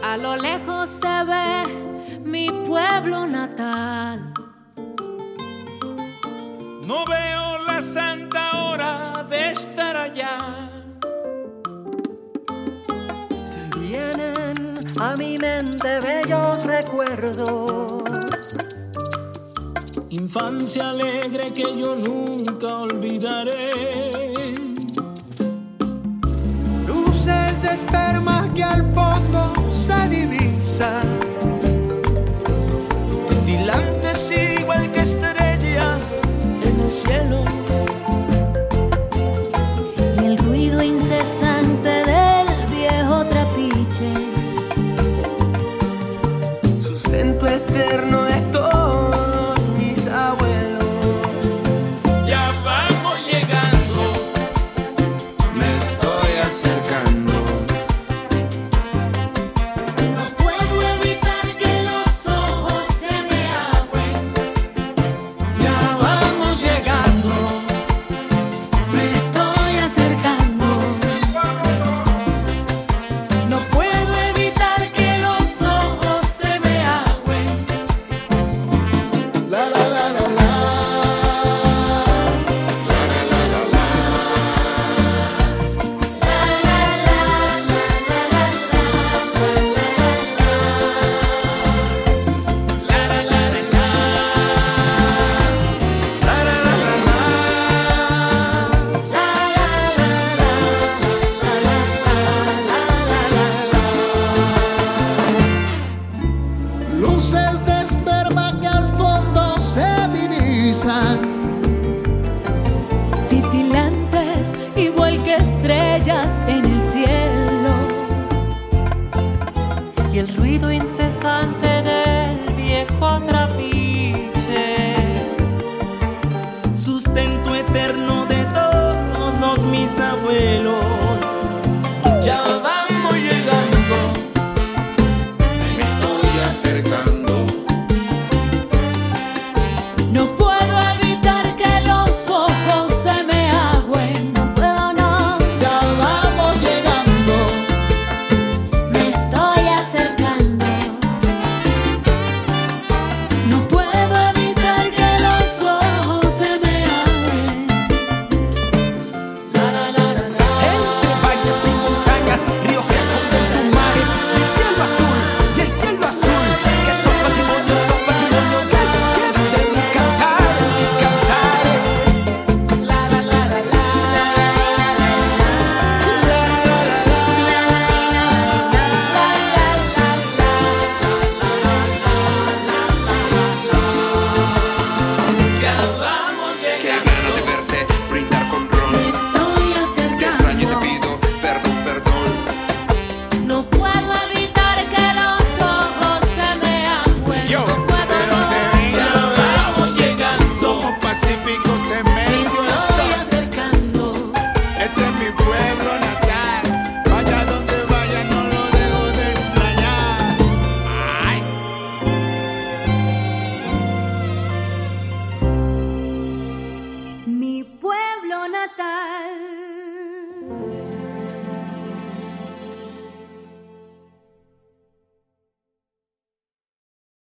A lo lejos se ve mi pueblo natal. No veo la santa hora de estar allá. Se vienen a mi mente bellos recuerdos. Infancia alegre que yo nunca olvidaré. Luces de esperma que al fondo se divisan. Titilantes igual que estrellas en el cielo. Y el ruido incesante del viejo trapiche. Sustento eterno de todos mis abuelos. Ya vamos llegando, Me estoy acercando. No puedo evitar que los ojos se me agüen. Ya vamos llegando. Me estoy acercando. No puedo evitar que los ojos se me agüen. La la la la la. Luces de esperma que al fondo se divisan. Titilantes igual que estrellas en el cielo. Y el ruido incesante del viejo trapiche. sustento eterno de todos mis abuelos. Ya vamos llegando, Me estoy acercando. No puedo evitar que los ojos se me agüen. No puedo, no. Ya vamos llegando. Me estoy acercando. No puedo evitar que los ojos se me abren. entre valles y montañas, ríos que esconden tus mares, y el cielo azul, que son patrimonio de mi cantar, mi cantar. Ya vamos Qué llegando. ganas de verte, brindar con ron. Me estoy Qué extraño te acercando. pido, perdón, perdón. No puedo evitar que los ojos se me agüen. Yo, No puedo, pero no. te digo, Ya vamos llegando. somos pacíficos